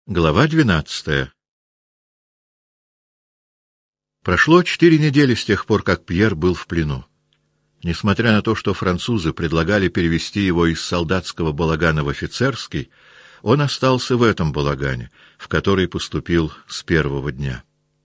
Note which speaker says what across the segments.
Speaker 1: Глава 12. Прошло 4 недели с тех пор, как Пьер был в плену. Несмотря на то, что французы предлагали перевести его из солдатского балагана в офицерский, он остался в этом балагане, в который поступил с первого дня.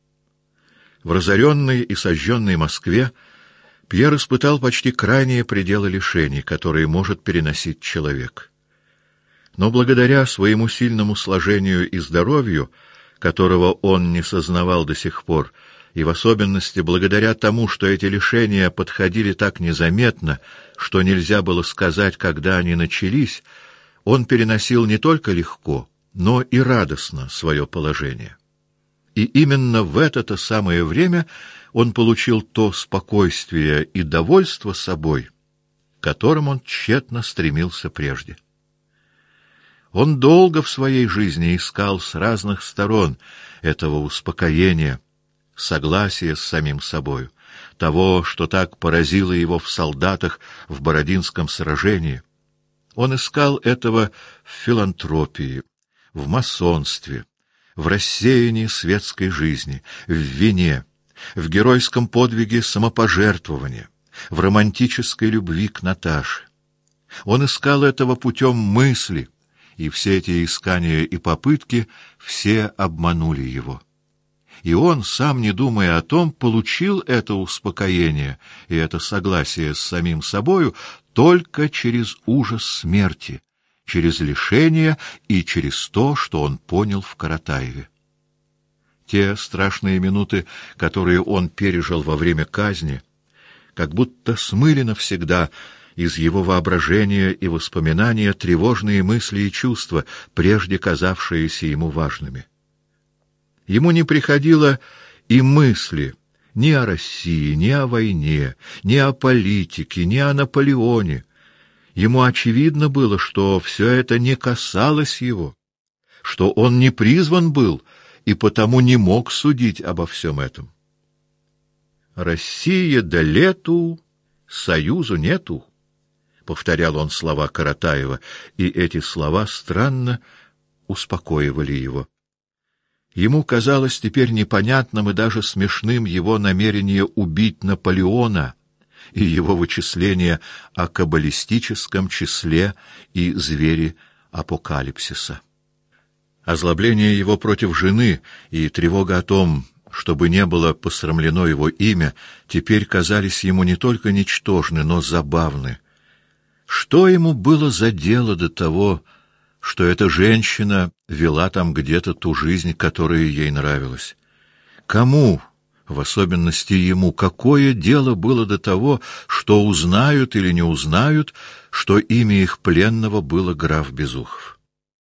Speaker 1: В разоренной и сожженной Москве Пьер испытал почти крайние пределы лишений, которые может переносить человек. Но благодаря своему сильному сложению и здоровью, которого он не сознавал до сих пор, и в особенности благодаря тому, что эти лишения подходили так незаметно, что нельзя было сказать, когда они начались, он переносил не только легко, но и радостно свое положение. И именно в это-то самое время он получил то спокойствие и довольство собой, к которым он тщетно стремился прежде. Он долго в своей жизни искал с разных сторон этого успокоения, согласия с самим собою, того, что так поразило его в солдатах в Бородинском сражении. Он искал этого в филантропии, в масонстве, в рассеянии светской жизни, в вине, в геройском подвиге самопожертвования, в романтической любви к Наташе. Он искал этого путем мысли, и все эти искания и попытки все обманули его. И он, сам не думая о том, получил это успокоение и это согласие с самим собою только через ужас смерти, через лишение и через то, что он понял в Каратаеве. Те страшные минуты, которые он пережил во время казни, как будто смыли навсегда из его воображения и воспоминания тревожные мысли и чувства, прежде казавшиеся ему важными. Ему не приходило и мысли ни о России, ни о войне, ни о политике, ни о Наполеоне. Ему очевидно было, что все это не касалось его, что он не призван был и потому не мог судить обо всем этом. «Россия да лету, союзу нету», — повторял он слова Каратаева, и эти слова странно успокоивали его. Ему казалось теперь непонятным и даже смешным его намерение убить Наполеона и его вычисление о каббалистическом числе и звере апокалипсиса. Озлобление его против жены и тревога о том, чтобы не было посрамлено его имя, теперь казались ему не только ничтожны, но забавны. Что ему было за дело до того, что эта женщина вела там где-то ту жизнь, которая ей нравилась? Кому, в особенности ему, какое дело было до того, что узнают или не узнают, что имя их пленного было граф Безухов?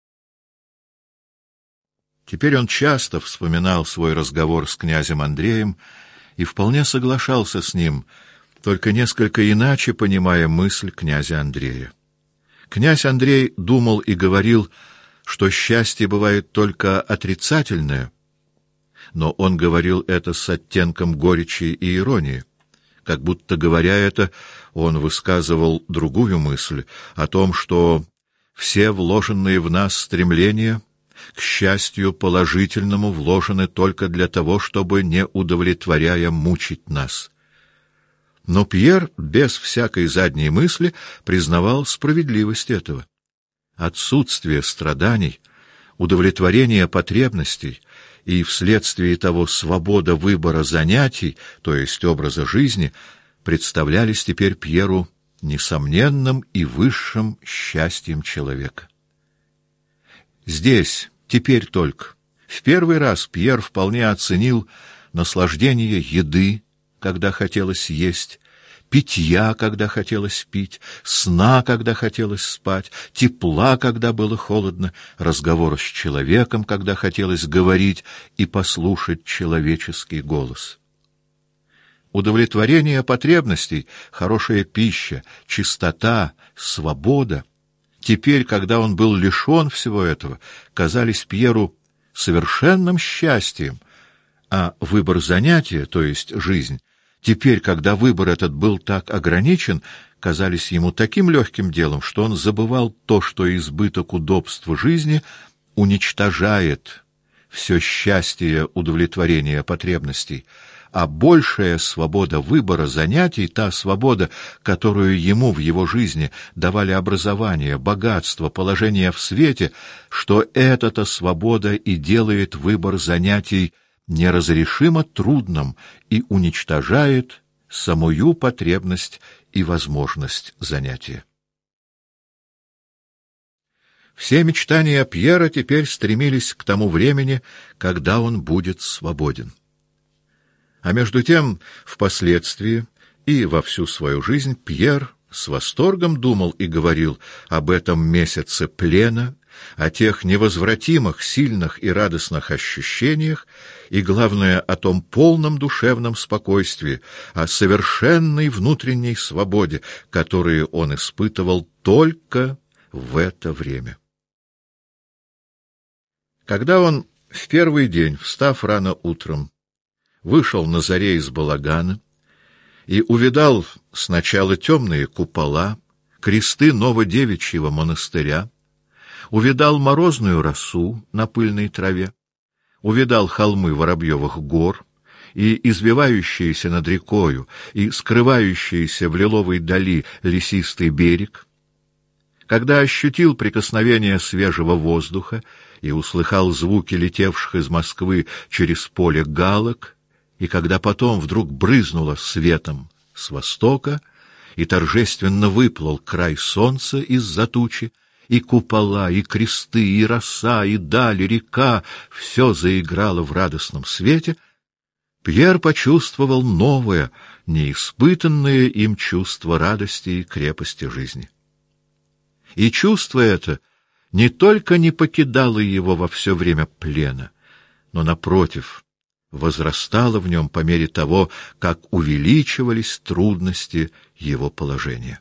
Speaker 1: Теперь он часто вспоминал свой разговор с князем Андреем и вполне соглашался с ним, только несколько иначе понимая мысль князя Андрея. Князь Андрей думал и говорил, что счастье бывает только отрицательное, но он говорил это с оттенком горечи и иронии. Как будто, говоря это, он высказывал другую мысль о том, что все вложенные в нас стремления к счастью положительному вложены только для того, чтобы, не удовлетворяя, мучить нас. Но Пьер без всякой задней мысли признавал справедливость этого. Отсутствие страданий, удовлетворение потребностей и вследствие того свобода выбора занятий, то есть образа жизни, представлялись теперь Пьеру несомненным и высшим счастьем человека. Здесь, теперь только, в первый раз Пьер вполне оценил наслаждение еды, когда хотелось есть, питья, когда хотелось пить, сна, когда хотелось спать, тепла, когда было холодно, разговора с человеком, когда хотелось говорить и послушать человеческий голос. Удовлетворение потребностей, хорошая пища, чистота, свобода — теперь, когда он был лишен всего этого, казались Пьеру совершенным счастьем, а выбор занятия, то есть жизнь, теперь, когда выбор этот был так ограничен, казались ему таким легким делом, что он забывал то, что избыток удобства жизни уничтожает все счастье удовлетворения потребностей, а большая свобода выбора занятий, та свобода, которую ему в его жизни давали образование, богатство, положение в свете, что эта-то свобода и делает выбор занятий неразрешимо трудным и уничтожает самую потребность и возможность занятия. Все мечтания Пьера теперь стремились к тому времени, когда он будет свободен. А между тем, впоследствии и во всю свою жизнь Пьер с восторгом думал и говорил об этом месяце плена, о тех невозвратимых, сильных и радостных ощущениях, и, главное, о том полном душевном спокойствии, о совершенной внутренней свободе, которую он испытывал только в это время. Когда он в первый день, встав рано утром, вышел на заре из балагана и увидал сначала темные купола, кресты Новодевичьего монастыря, увидал морозную росу на пыльной траве, увидал холмы Воробьевых гор и извивающиеся над рекою и скрывающиеся в лиловой дали лесистый берег, когда ощутил прикосновение свежего воздуха и услыхал звуки летевших из Москвы через поле галок, и когда потом вдруг брызнуло светом с востока, и торжественно выплыл край солнца из-за тучи, и купола, и кресты, и роса, и даль, и река — все заиграло в радостном свете, Пьер почувствовал новое, неиспытанное им чувство радости и крепости жизни. И чувство это не только не покидало его во все время плена, но, напротив, возрастало в нем по мере того, как увеличивались трудности его положения.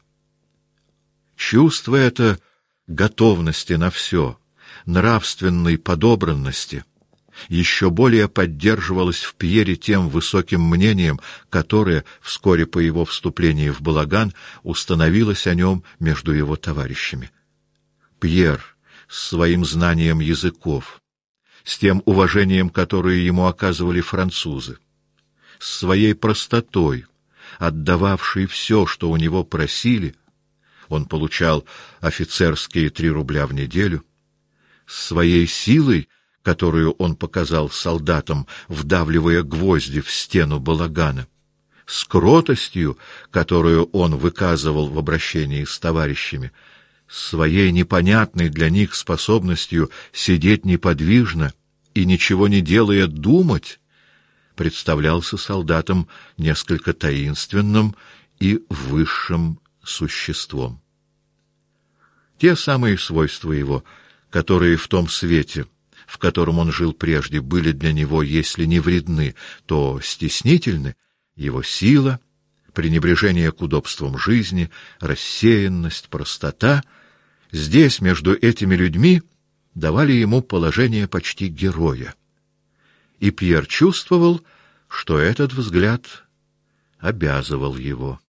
Speaker 1: Чувство это готовности на все, нравственной подобранности, еще более поддерживалось в Пьере тем высоким мнением, которое, вскоре по его вступлении в балаган, установилось о нем между его товарищами. Пьер с своим знанием языков, с тем уважением, которое ему оказывали французы, с своей простотой, отдававший все, что у него просили, он получал офицерские 3 рубля в неделю, с своей силой, которую он показал солдатам, вдавливая гвозди в стену балагана, с кротостью, которую он выказывал в обращении с товарищами, своей непонятной для них способностью сидеть неподвижно и, ничего не делая, думать, представлялся солдатам несколько таинственным и высшим существом. Те самые свойства его, которые в том свете, в котором он жил прежде, были для него, если не вредны, то стеснительны, его сила, пренебрежение к удобствам жизни, рассеянность, простота, здесь, между этими людьми, давали ему положение почти героя. И Пьер чувствовал, что этот взгляд обязывал его.